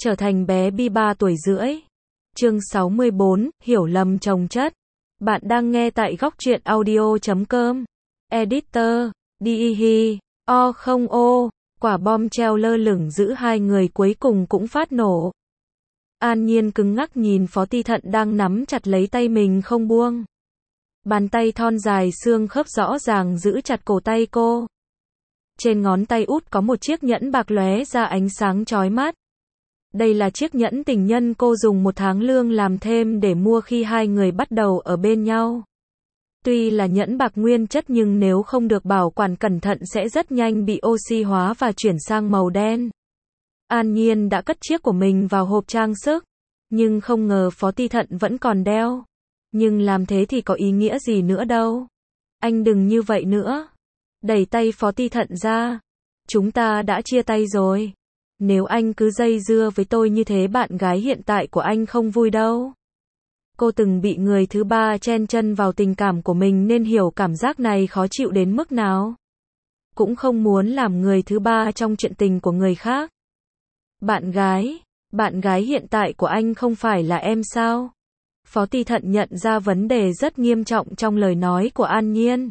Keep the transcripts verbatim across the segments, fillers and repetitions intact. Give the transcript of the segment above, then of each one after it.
trở thành bé Bi ba tuổi rưỡi. Chương sáu mươi bốn, hiểu lầm chồng chất. Bạn đang nghe tại góc truyện audio chấm com. Editor, đi hi, o không ô, quả bom treo lơ lửng giữ hai người cuối cùng cũng phát nổ. An Nhiên cứng ngắc nhìn Phó Ti Thận đang nắm chặt lấy tay mình không buông. Bàn tay thon dài xương khớp rõ ràng giữ chặt cổ tay cô. Trên ngón tay út có một chiếc nhẫn bạc lóe ra ánh sáng chói mắt. Đây là chiếc nhẫn tình nhân cô dùng một tháng lương làm thêm để mua khi hai người bắt đầu ở bên nhau. Tuy là nhẫn bạc nguyên chất nhưng nếu không được bảo quản cẩn thận sẽ rất nhanh bị oxy hóa và chuyển sang màu đen. An Nhiên đã cất chiếc của mình vào hộp trang sức, nhưng không ngờ Phó Ti Thận vẫn còn đeo. Nhưng làm thế thì có ý nghĩa gì nữa đâu. Anh đừng như vậy nữa. Đẩy tay Phó Ti Thận ra. Chúng ta đã chia tay rồi. Nếu anh cứ dây dưa với tôi như thế bạn gái hiện tại của anh không vui đâu. Cô từng bị người thứ ba chen chân vào tình cảm của mình nên hiểu cảm giác này khó chịu đến mức nào. Cũng không muốn làm người thứ ba trong chuyện tình của người khác. Bạn gái, bạn gái hiện tại của anh không phải là em sao? Phó Ti Thận nhận ra vấn đề rất nghiêm trọng trong lời nói của An Nhiên.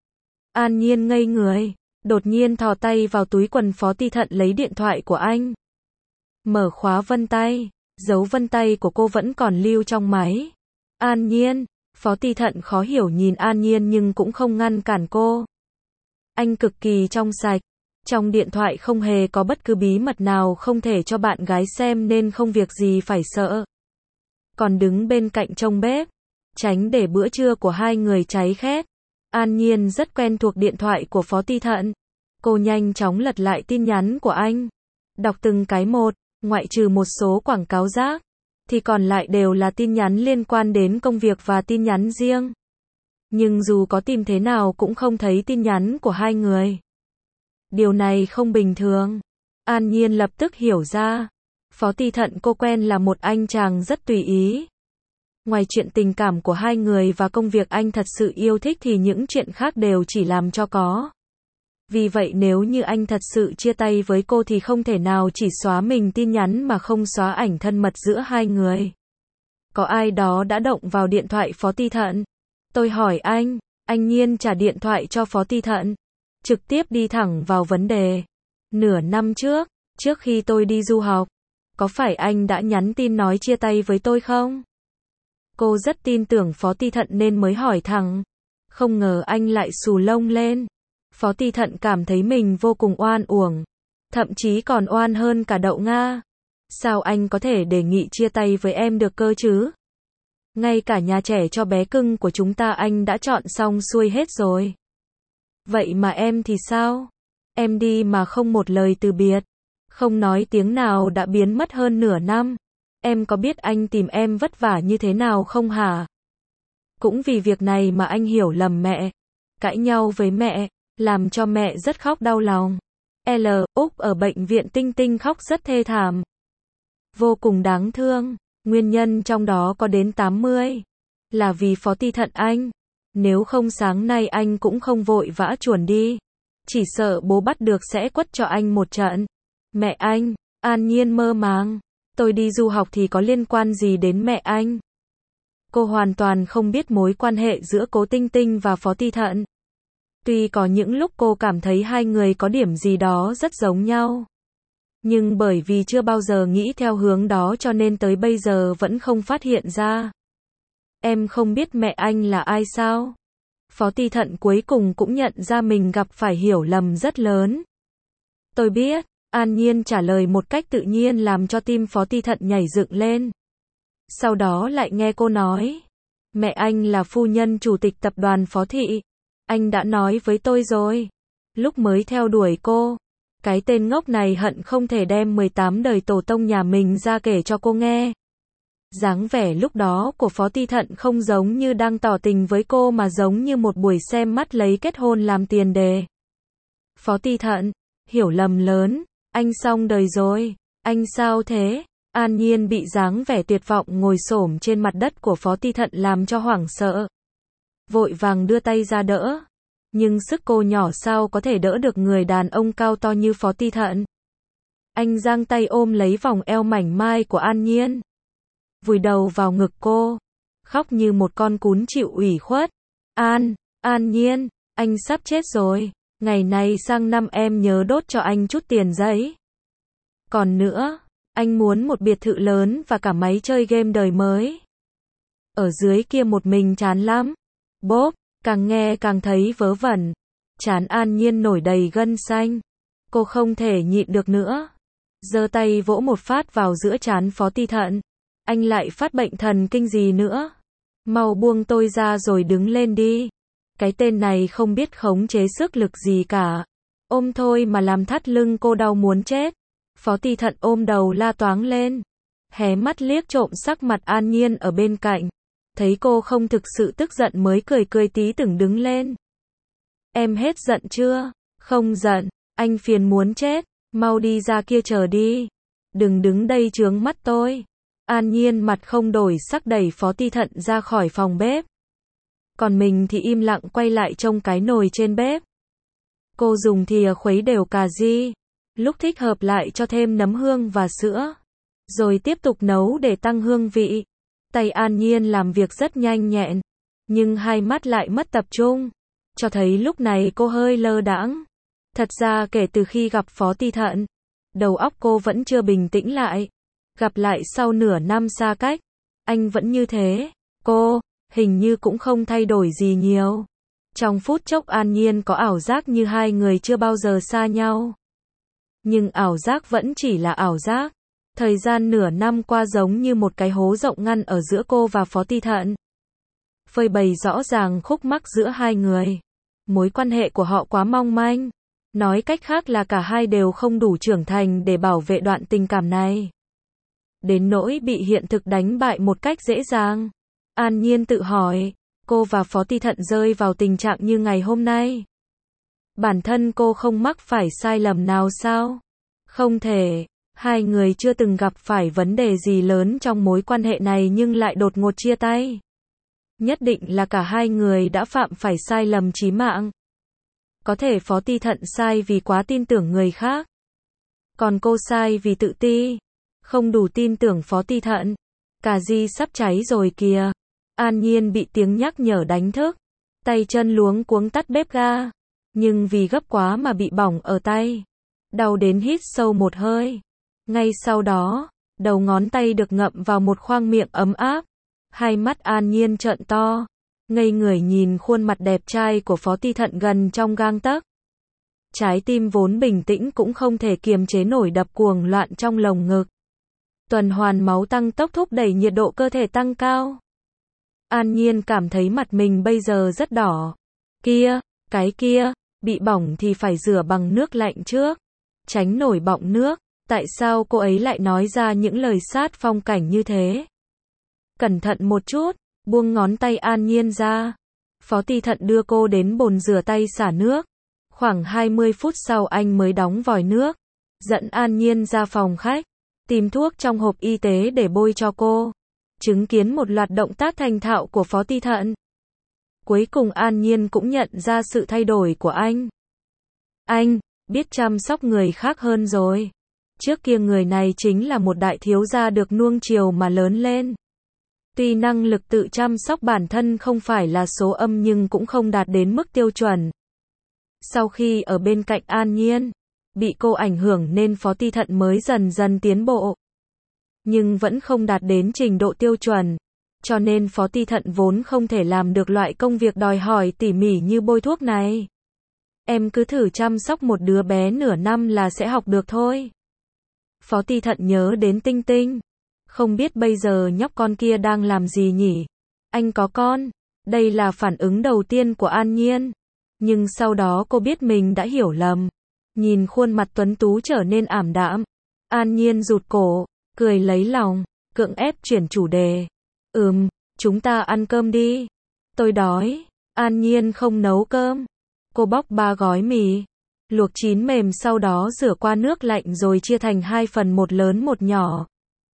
An Nhiên ngây người, đột nhiên thò tay vào túi quần Phó Ti Thận lấy điện thoại của anh. Mở khóa vân tay, dấu vân tay của cô vẫn còn lưu trong máy. An Nhiên, Phó Ti Thận khó hiểu nhìn An Nhiên nhưng cũng không ngăn cản cô. Anh cực kỳ trong sạch, trong điện thoại không hề có bất cứ bí mật nào không thể cho bạn gái xem nên không việc gì phải sợ. Còn đứng bên cạnh trông bếp, tránh để bữa trưa của hai người cháy khét. An Nhiên rất quen thuộc điện thoại của Phó Ti Thận. Cô nhanh chóng lật lại tin nhắn của anh. Đọc từng cái một, ngoại trừ một số quảng cáo rác, thì còn lại đều là tin nhắn liên quan đến công việc và tin nhắn riêng. Nhưng dù có tìm thế nào cũng không thấy tin nhắn của hai người. Điều này không bình thường. An Nhiên lập tức hiểu ra. Phó Ti Thận cô quen là một anh chàng rất tùy ý. Ngoài chuyện tình cảm của hai người và công việc anh thật sự yêu thích thì những chuyện khác đều chỉ làm cho có. Vì vậy nếu như anh thật sự chia tay với cô thì không thể nào chỉ xóa mình tin nhắn mà không xóa ảnh thân mật giữa hai người. Có ai đó đã động vào điện thoại Phó Ti Thận. Tôi hỏi anh, anh Nhiên trả điện thoại cho Phó Ti Thận. Trực tiếp đi thẳng vào vấn đề. Nửa năm trước, trước khi tôi đi du học, có phải anh đã nhắn tin nói chia tay với tôi không? Cô rất tin tưởng Phó Ti Thận nên mới hỏi thẳng. Không ngờ anh lại xù lông lên. Phó Ti Thận cảm thấy mình vô cùng oan uổng. Thậm chí còn oan hơn cả Đậu Nga. Sao anh có thể đề nghị chia tay với em được cơ chứ? Ngay cả nhà trẻ cho bé cưng của chúng ta anh đã chọn xong xuôi hết rồi. Vậy mà em thì sao? Em đi mà không một lời từ biệt. Không nói tiếng nào đã biến mất hơn nửa năm. Em có biết anh tìm em vất vả như thế nào không hả? Cũng vì việc này mà anh hiểu lầm mẹ. Cãi nhau với mẹ, làm cho mẹ rất khóc đau lòng. L. Úc ở bệnh viện Tinh Tinh khóc rất thê thảm. Vô cùng đáng thương. Nguyên nhân trong đó có đến tám mươi. Là vì Phó Ti Thận anh. Nếu không sáng nay anh cũng không vội vã chuồn đi. Chỉ sợ bố bắt được sẽ quất cho anh một trận. Mẹ anh, An Nhiên mơ màng. Tôi đi du học thì có liên quan gì đến mẹ anh? Cô hoàn toàn không biết mối quan hệ giữa Cố Tinh Tinh và Phó Ti Thận. Tuy có những lúc cô cảm thấy hai người có điểm gì đó rất giống nhau. Nhưng bởi vì chưa bao giờ nghĩ theo hướng đó cho nên tới bây giờ vẫn không phát hiện ra. Em không biết mẹ anh là ai sao? Phó Ti Thận cuối cùng cũng nhận ra mình gặp phải hiểu lầm rất lớn. Tôi biết. An Nhiên trả lời một cách tự nhiên làm cho tim Phó Ti Thận nhảy dựng lên. Sau đó lại nghe cô nói. Mẹ anh là phu nhân chủ tịch tập đoàn Phó Thị. Anh đã nói với tôi rồi. Lúc mới theo đuổi cô. Cái tên ngốc này hận không thể đem mười tám đời tổ tông nhà mình ra kể cho cô nghe. Dáng vẻ lúc đó của Phó Ti Thận không giống như đang tỏ tình với cô mà giống như một buổi xem mắt lấy kết hôn làm tiền đề. Phó Ti Thận, hiểu lầm lớn. Anh xong đời rồi. Anh sao thế? An Nhiên bị dáng vẻ tuyệt vọng ngồi xổm trên mặt đất của Phó Ti Thận làm cho hoảng sợ. Vội vàng đưa tay ra đỡ. Nhưng sức cô nhỏ sao có thể đỡ được người đàn ông cao to như Phó Ti Thận. Anh giang tay ôm lấy vòng eo mảnh mai của An Nhiên, vùi đầu vào ngực cô, khóc như một con cún chịu ủy khuất. An, An Nhiên, anh sắp chết rồi, ngày này sang năm em nhớ đốt cho anh chút tiền giấy. Còn nữa, anh muốn một biệt thự lớn và cả máy chơi game đời mới. Ở dưới kia một mình chán lắm. Bốp, càng nghe càng thấy vớ vẩn. Trán An Nhiên nổi đầy gân xanh. Cô không thể nhịn được nữa. Giơ tay vỗ một phát vào giữa trán Phó Ti Thận. Anh lại phát bệnh thần kinh gì nữa? Mau buông tôi ra rồi đứng lên đi. Cái tên này không biết khống chế sức lực gì cả. Ôm thôi mà làm thắt lưng cô đau muốn chết. Phó Ti Thận ôm đầu la toáng lên. Hé mắt liếc trộm sắc mặt An Nhiên ở bên cạnh. Thấy cô không thực sự tức giận mới cười cười tí từng đứng lên. Em hết giận chưa? Không giận, anh phiền muốn chết. Mau đi ra kia chờ đi. Đừng đứng đây chướng mắt tôi. An Nhiên mặt không đổi sắc đẩy Phó Ti Thận ra khỏi phòng bếp. Còn mình thì im lặng quay lại trông cái nồi trên bếp. Cô dùng thìa khuấy đều cà ri. Lúc thích hợp lại cho thêm nấm hương và sữa. Rồi tiếp tục nấu để tăng hương vị. Tay An Nhiên làm việc rất nhanh nhẹn. Nhưng hai mắt lại mất tập trung. Cho thấy lúc này cô hơi lơ đãng. Thật ra kể từ khi gặp Phó Ti Thận, đầu óc cô vẫn chưa bình tĩnh lại. Gặp lại sau nửa năm xa cách, anh vẫn như thế. Cô, hình như cũng không thay đổi gì nhiều. Trong phút chốc An Nhiên có ảo giác như hai người chưa bao giờ xa nhau. Nhưng ảo giác vẫn chỉ là ảo giác. Thời gian nửa năm qua giống như một cái hố rộng ngăn ở giữa cô và Phó Ti Thận. Phơi bày rõ ràng khúc mắc giữa hai người. Mối quan hệ của họ quá mong manh. Nói cách khác là cả hai đều không đủ trưởng thành để bảo vệ đoạn tình cảm này. Đến nỗi bị hiện thực đánh bại một cách dễ dàng. An Nhiên tự hỏi, cô và Phó Ti Thận rơi vào tình trạng như ngày hôm nay. Bản thân cô không mắc phải sai lầm nào sao? Không thể, hai người chưa từng gặp phải vấn đề gì lớn trong mối quan hệ này nhưng lại đột ngột chia tay. Nhất định là cả hai người đã phạm phải sai lầm chí mạng. Có thể Phó Ti Thận sai vì quá tin tưởng người khác. Còn cô sai vì tự ti. Không đủ tin tưởng Phó Ti Thận. Cà ri sắp cháy rồi kìa. An Nhiên bị tiếng nhắc nhở đánh thức. Tay chân luống cuống tắt bếp ga. Nhưng vì gấp quá mà bị bỏng ở tay. Đau đến hít sâu một hơi. Ngay sau đó, đầu ngón tay được ngậm vào một khoang miệng ấm áp. Hai mắt An Nhiên trợn to. Ngây người nhìn khuôn mặt đẹp trai của Phó Ti Thận gần trong gang tấc. Trái tim vốn bình tĩnh cũng không thể kiềm chế nổi đập cuồng loạn trong lồng ngực. Tuần hoàn máu tăng tốc thúc đẩy nhiệt độ cơ thể tăng cao. An Nhiên cảm thấy mặt mình bây giờ rất đỏ. Kia, cái kia, bị bỏng thì phải rửa bằng nước lạnh trước. Tránh nổi bọng nước. Tại sao cô ấy lại nói ra những lời sát phong cảnh như thế? Cẩn thận một chút, buông ngón tay An Nhiên ra. Phó Ti Thận đưa cô đến bồn rửa tay xả nước. Khoảng hai mươi phút sau anh mới đóng vòi nước. Dẫn An Nhiên ra phòng khách. Tìm thuốc trong hộp y tế để bôi cho cô. Chứng kiến một loạt động tác thành thạo của Phó Ti Thận. Cuối cùng An Nhiên cũng nhận ra sự thay đổi của anh. Anh, biết chăm sóc người khác hơn rồi. Trước kia người này chính là một đại thiếu gia được nuông chiều mà lớn lên. Tuy năng lực tự chăm sóc bản thân không phải là số âm nhưng cũng không đạt đến mức tiêu chuẩn. Sau khi ở bên cạnh An Nhiên, bị cô ảnh hưởng nên Phó Ti Thận mới dần dần tiến bộ. Nhưng vẫn không đạt đến trình độ tiêu chuẩn. Cho nên Phó Ti Thận vốn không thể làm được loại công việc đòi hỏi tỉ mỉ như bôi thuốc này. Em cứ thử chăm sóc một đứa bé nửa năm là sẽ học được thôi. Phó Ti Thận nhớ đến Tinh Tinh. Không biết bây giờ nhóc con kia đang làm gì nhỉ? Anh có con. Đây là phản ứng đầu tiên của An Nhiên. Nhưng sau đó cô biết mình đã hiểu lầm. Nhìn khuôn mặt tuấn tú trở nên ảm đạm. An Nhiên rụt cổ, cười lấy lòng, cưỡng ép chuyển chủ đề. Ừm, chúng ta ăn cơm đi. Tôi đói. An Nhiên không nấu cơm. Cô bóc ba gói mì. Luộc chín mềm sau đó rửa qua nước lạnh rồi chia thành hai phần một lớn một nhỏ.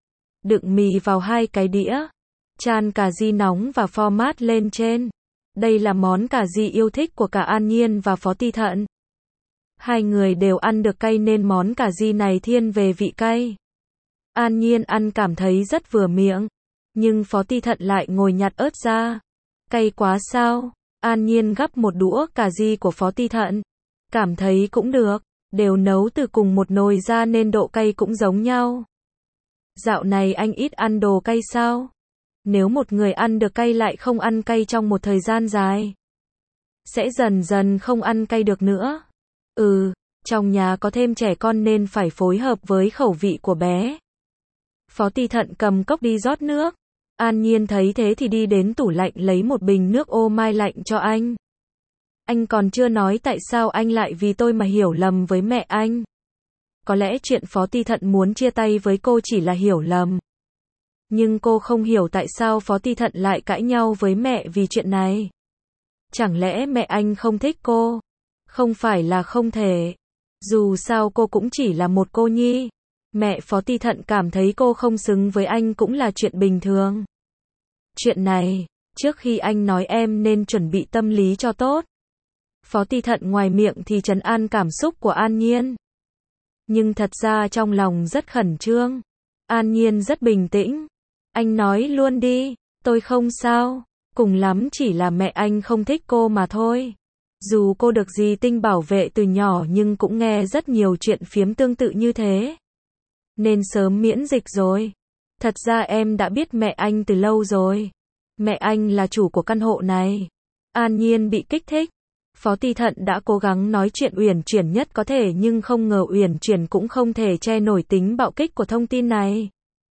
Đựng mì vào hai cái đĩa. Chan cà ri nóng và format lên trên. Đây là món cà ri yêu thích của cả An Nhiên và Phó Ti Thận. Hai người đều ăn được cay nên món cà ri này thiên về vị cay. An Nhiên ăn cảm thấy rất vừa miệng. Nhưng Phó Ti Thận lại ngồi nhặt ớt ra. Cay quá sao? An Nhiên gắp một đũa cà ri của Phó Ti Thận. Cảm thấy cũng được. Đều nấu từ cùng một nồi ra nên độ cay cũng giống nhau. Dạo này anh ít ăn đồ cay sao? Nếu một người ăn được cay lại không ăn cay trong một thời gian dài, sẽ dần dần không ăn cay được nữa. Ừ, trong nhà có thêm trẻ con nên phải phối hợp với khẩu vị của bé. Phó Ti Thận cầm cốc đi rót nước. An Nhiên thấy thế thì đi đến tủ lạnh lấy một bình nước ô mai lạnh cho anh. Anh còn chưa nói tại sao anh lại vì tôi mà hiểu lầm với mẹ anh. Có lẽ chuyện Phó Ti Thận muốn chia tay với cô chỉ là hiểu lầm. Nhưng cô không hiểu tại sao Phó Ti Thận lại cãi nhau với mẹ vì chuyện này. Chẳng lẽ mẹ anh không thích cô? Không phải là không thể. Dù sao cô cũng chỉ là một cô nhi. Mẹ Phó Ti Thận cảm thấy cô không xứng với anh cũng là chuyện bình thường. Chuyện này, trước khi anh nói em nên chuẩn bị tâm lý cho tốt. Phó Ti Thận ngoài miệng thì trấn an cảm xúc của An Nhiên. Nhưng thật ra trong lòng rất khẩn trương. An Nhiên rất bình tĩnh. Anh nói luôn đi, tôi không sao. Cùng lắm chỉ là mẹ anh không thích cô mà thôi. Dù cô được dì Tinh bảo vệ từ nhỏ nhưng cũng nghe rất nhiều chuyện phiếm tương tự như thế. Nên sớm miễn dịch rồi. Thật ra em đã biết mẹ anh từ lâu rồi. Mẹ anh là chủ của căn hộ này. An Nhiên bị kích thích. Phó Ti Thận đã cố gắng nói chuyện uyển chuyển nhất có thể nhưng không ngờ uyển chuyển cũng không thể che nổi tính bạo kích của thông tin này.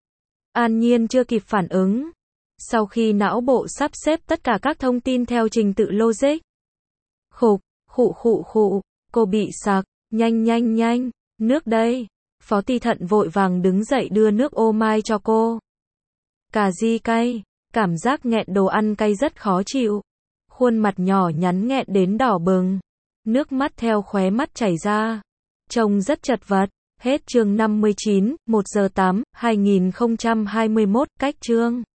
An Nhiên chưa kịp phản ứng. Sau khi não bộ sắp xếp tất cả các thông tin theo trình tự logic. Khục, khụ khụ khụ, cô bị sặc, nhanh nhanh nhanh, nước đây. Phó Ti Thận vội vàng đứng dậy đưa nước ô mai cho cô. Cà ri cay, cảm giác nghẹn đồ ăn cay rất khó chịu. Khuôn mặt nhỏ nhắn nghẹn đến đỏ bừng. Nước mắt theo khóe mắt chảy ra. Trông rất chật vật. Hết chương năm mươi chín, một giờ tám, hai nghìn không trăm hai mươi mốt, cách chương.